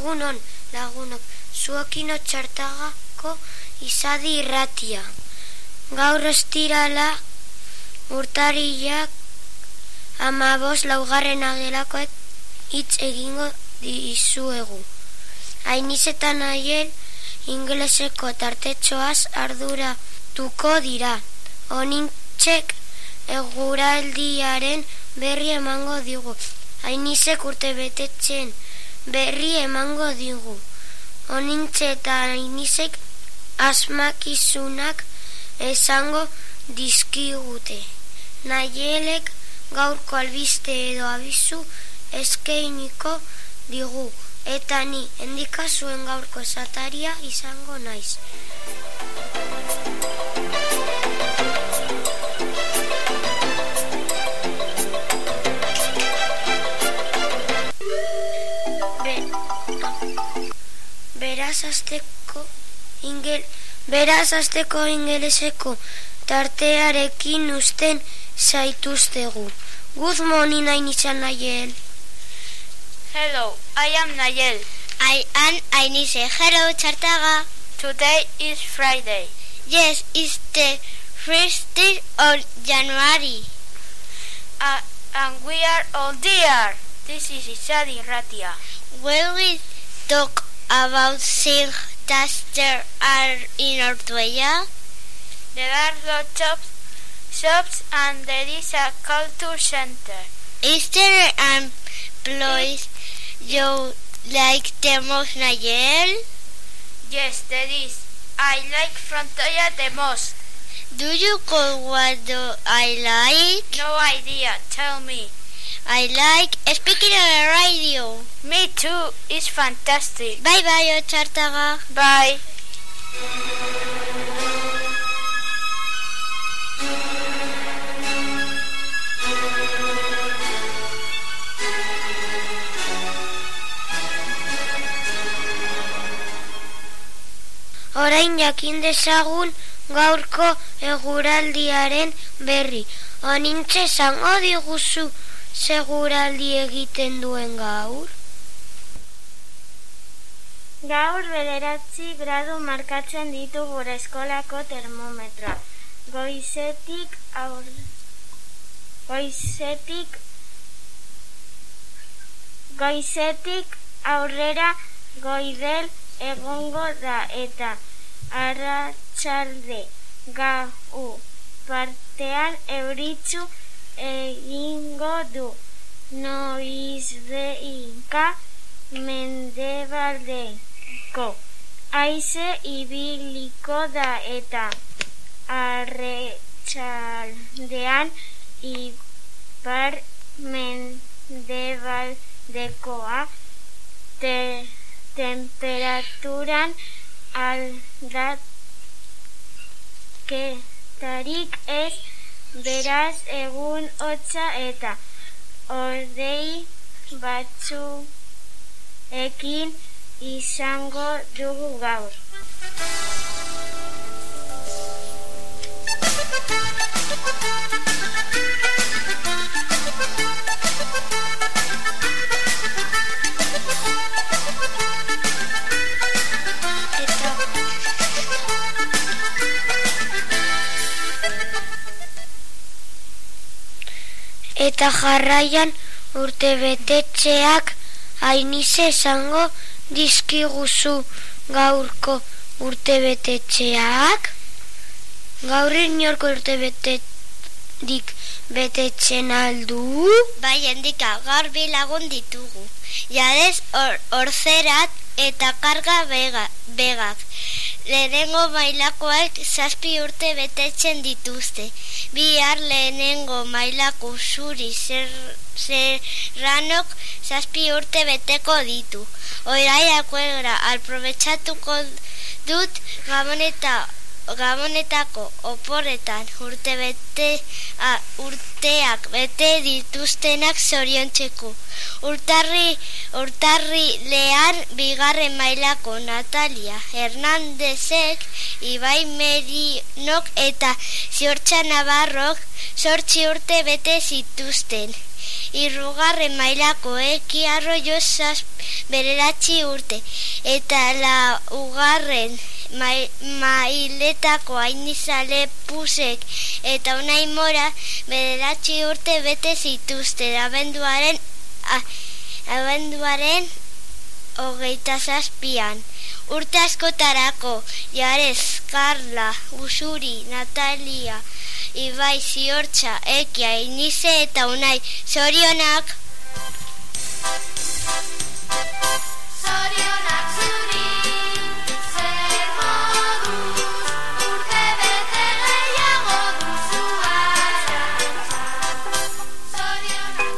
Egunon, lagunok, zuokino Txartagako izadi irratia. Gaur ostirala urtarrilak 15 laugarren agelakoek hitz egingo dizuegu. Ainiz eta Naiel ingeleseko tartetxoaz arduratuko dira. Onintxek eguraldiaren berri emango digu. Ainizek urtebetetzen berri emango digu. Onintxe eta Ainizek asmakizunak esango dizkigute. Naielek gaurko albiste edo abizu eskainiko digu. Eta ni endikazuen gaurko esataria izango naiz. Beraz asteko ingeleseko tartearekin uzten zaituztegu. Good morning, Ainiz and Naiel. Hello, I am Naiel. I am Ainiz. Hello, Txartaga. Today is Friday. Yes, it's the 1st of January. And we are all there. This is Izadi Irratia. Will we talk about things that there are in Ortuella? There are lots of shops and there is a culture center. Is there a place you like the most, Naiel? Yes, there is. I like Frontoya the most. Do you know what do I like? No idea. Tell me. I like speaking on the radio. Me too. It's fantastic. Bye bye, Txartaga. Bye. Orain jakin dezagun gaurko eguraldiaren berri. Onintxe esango diguzu seguraldi egiten duen gaur? Gaur 9 gradu markatzen ditu gure eskolako termometroa. Goizetik aurrera goidel egongo da eta arratsalde gau partean euritsu egingo du. Noizbehinka mendebaldeko haize ibiliko da eta arratsaldean ipar mendebaldekoa temperaturan aldaketarik ez, beraz egun hotza eta hodei batzuekin izango dugu gaur. Eta jarraian urtebetetxeak Ainize esango dizkiguzu gaurko urtebetetxeak? Gaur inorko urtebeterik betetzen aldu? Bai, endika, gaur 2 lagun ditugu. Jadez orzerat eta karga begak. Lehenengo mailakoek 7 urte betetzen dituzte. Bihar lehenengo mailako zuri serranok 7 urte beteko ditu. Oiraiakoera aprobetxatuko dut Gabonetako oporretan urteak bete dituztenak zoriontzeko. Urtarri lehan 2. mailako Natalia Hernandezek, Ibai Merinok eta Ziortza Navarrok 8 urte bete zituzten. Hirugarren mailako eki arroio bederatzi urte. Eta laugarren mailetako Ainizale Pusek eta Unai Mora bederatzi urte bete zituzten abenduaren 27an. Urte askotarako Jarez, Karla, Usuri, Natalia, Ibai, Ziortza, Eki, Ainize eta Unai. Zorionak! Zorionak zuri, zer moduz, urte bete gehiago duzu Arantxa. Zorionak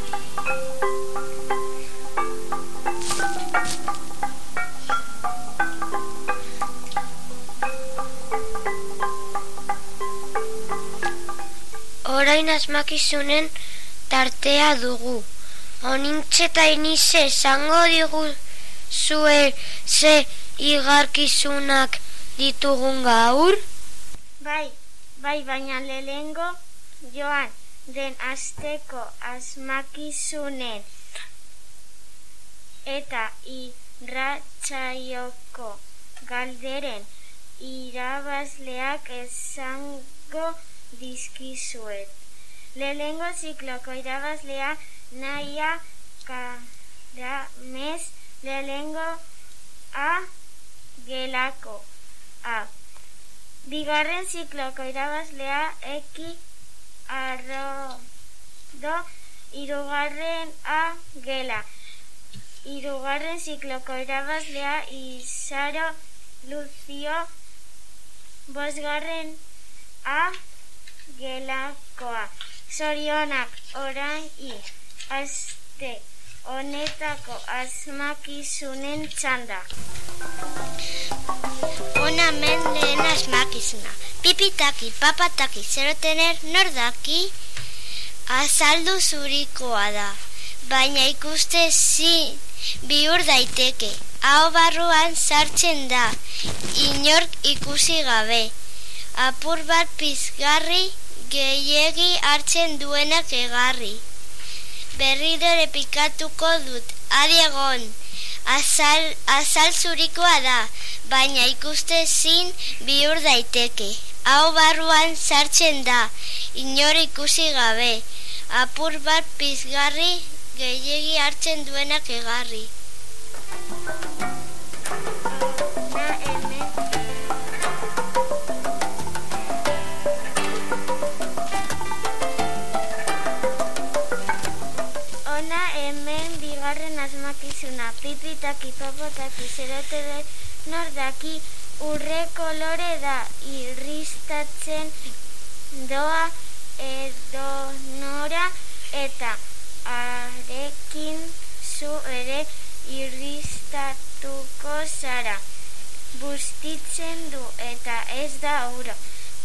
Orain asmakizunen tartea dugu. Onintxe eta Inize esango diguzue ze igarkizunak ditugun gaur? Bai, baina lehengo joan den asteko asmakizunen eta irratsaioko galderen irabazleak esango dizkizuet. Lehengo zikloko irabazlea Naia Karamez, lehengo A gelako A. Bigarren zikloko irabazlea Eki Arrodo, hirugarren A gela. Hirugarren zikloko irabazlea Izaro Luzio, bosgarren A gelakoa. Zorionak orain aste honetako asmakizunen txanda. Ona men lehen asmakizuna. Pipitaki, papataki, zerotener nordaki azaldu zurikoa da. Baina ikuste zin bihur daiteke. Aho barruan sartzen da, inork ikusi gabe. Apur bat pizgarri, gehiegi hartzen duenak egarri. Berriro errepikatuko dut, adi egon. Azal zurikoa da, baina ikuste zin bihur daiteke. Aho barruan sartzen da, inor ikusi gabe. Apur bat pizgarri, gehiegi hartzen duenak egarri. Asmakizuna, pipitaki, papataki, zerotere nordaki urre kolore da, irristatzen doa edonora eta arekin zu ere irristatuko zara. Bustitzen du eta ez da ura,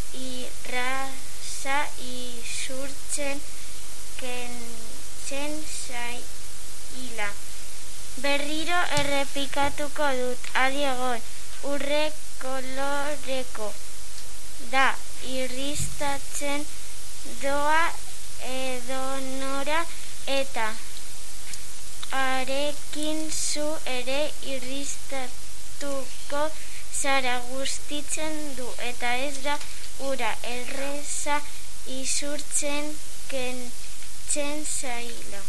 irraza isurtzen kentzen zaila. Berriro errepikatuko dut, adi egon, urre koloreko da, irristatzen doa edonora eta arekin zu ere irristatuko zara. Gustitzen du eta ez da ura, erreza isurtzen kentzen zaila.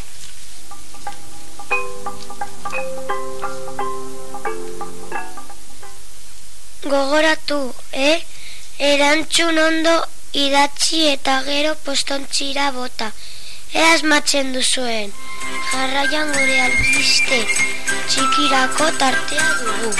Gogoratu, erantzun ondo idatzi eta gero postontzira bota. Asmatzen duzuen. Jarraian gure albiste txikirako tartea dugu.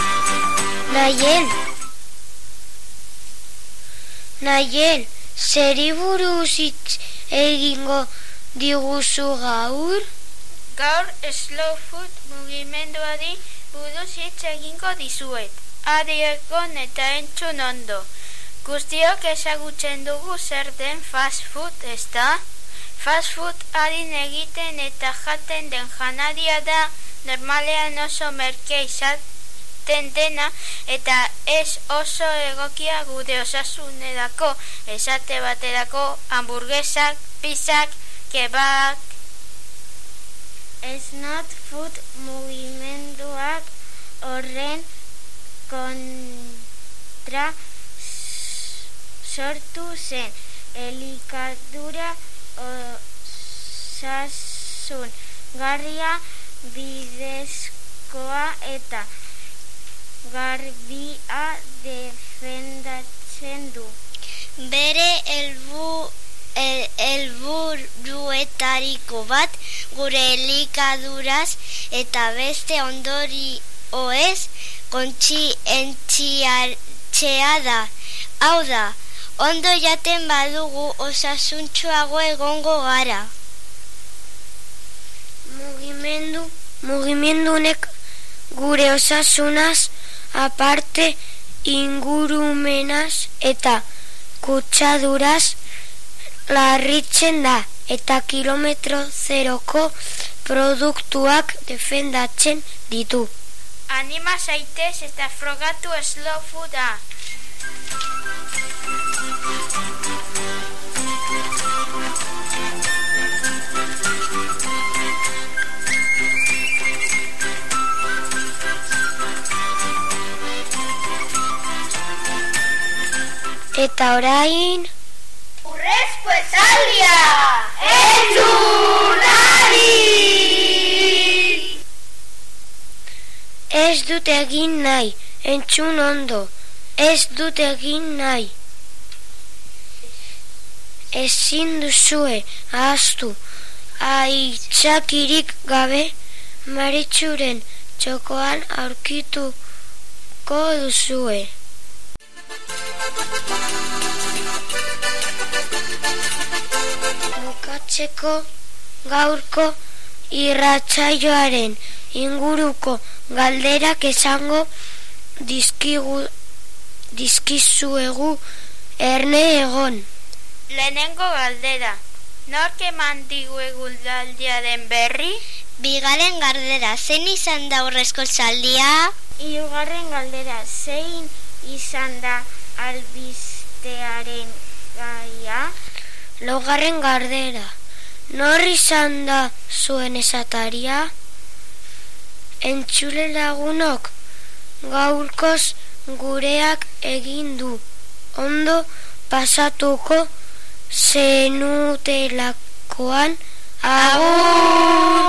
Naiel, zeri buruz hitz egingo diguzu gaur? Gaur slow food mugimenduari buruz hitz egingo dizuet. Adi egon eta entzun ondo. Guztiok ezagutzen dugu zer den fast food, ezta? Fast food adin egiten eta jaten den janaria da, normalean oso merkea izaten dena eta ez oso egokia gure osasunerako, esate baterako hamburguesak, pizzak, kebabak Not Food mugimenduak horren kontra sortu zen. Elikadura osasun garria, bidezkoa eta garbia defendatzen du. Bere helburuetariko bat gure elikaduraz eta beste ondorioez kontzientziatzea da. Hau da, ondo jaten badugu osasuntsuago egongo gara. Mugimendunek gure osasunaz aparte ingurumenaz eta kutsaduraz larritzen da eta kilometro zeroko produktuak defendatzen ditu. Anima zaitez eta frogatu Slow Fooda. Eta orain... Urrezko esaldia! Entzunari! Ez dut egin nahi, entzun ondo. Ez dut egin nahi. Ezin duzue ahaztu. Aitzakirik gabe Maritxuren txokoan aurkituko duzue. Bukatzeko gaurko irratsaioaren inguruko galderak esango dizkizuegu erne egon. Lehenengo galdera, nork eman digu eguraldiaren berri? Bigarren galdera, zein izan da aurrezko zaldia? Hirugarren galdera, zein izan da albistearen gaia? Laugarren galdera, nor izan da zuen esataria? Entzule lagunok, gaurkoz gureak egin du. Ondo pasatuko zenutelakoan. Agur!